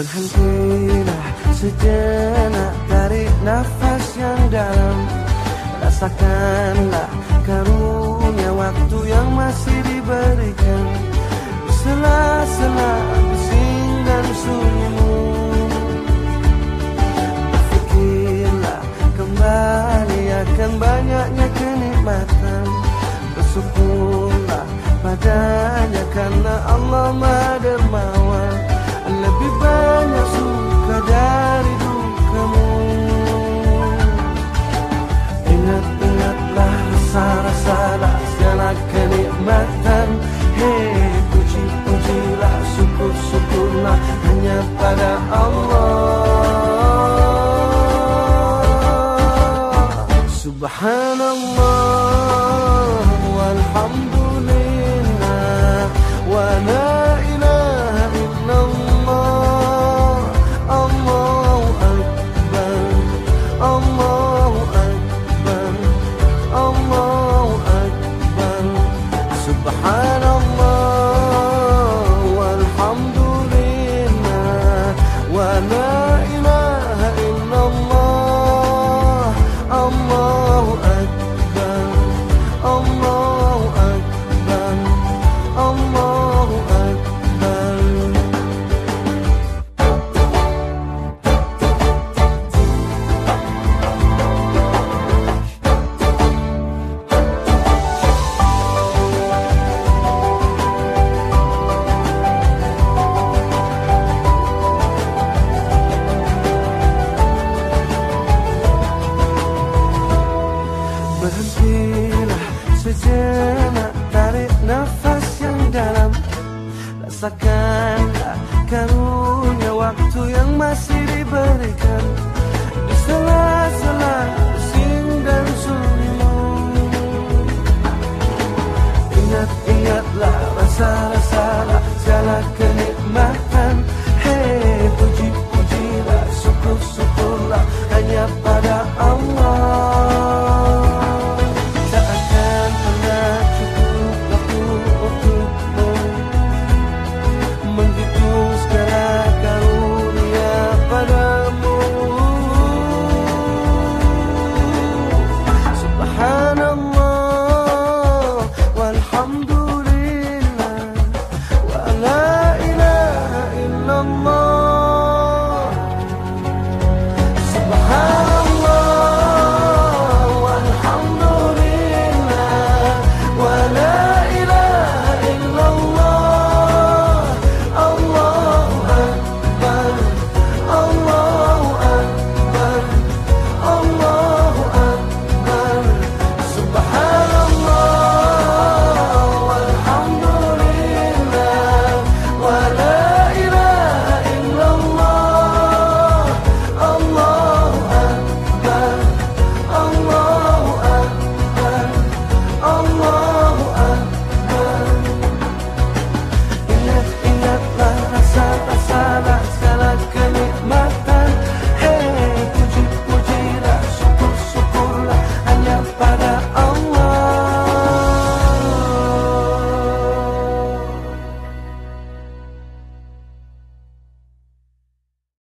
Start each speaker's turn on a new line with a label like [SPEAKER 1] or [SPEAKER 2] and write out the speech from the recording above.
[SPEAKER 1] Berhentilah sejenak, tarik nafas yang dalam. Rasakanlah karunia waktu yang masih diberikan. Sela-sela bising dan sunyimu, berfikirlah kembali akan banyaknya kenikmatan. Bersyukurlah padanya karena Allah Maha Dermawan. Lebih banyak suka dari dukamu. Ingat-ingatlah rasa-rasa rahsialah kenikmatan. Hei, puji-pujilah, syukur-syukurlah hanya pada Allah. Subhanallah walhamdulillah wa la ilaha illallah. Allahu akbar, Allahu akbar, Allahu akbar. Subhanallah walhamdulillah wa la ilaha illallah. Allahu akbar, Allahu akbar, Allahu akbar. Berhentilah sejenak, tarik nafas yang dalam. Rasakanlah karunia waktu yang masih diberikan. Di sela-sela bising dan sunyimu, ingat-ingatlah rasa-rasa segala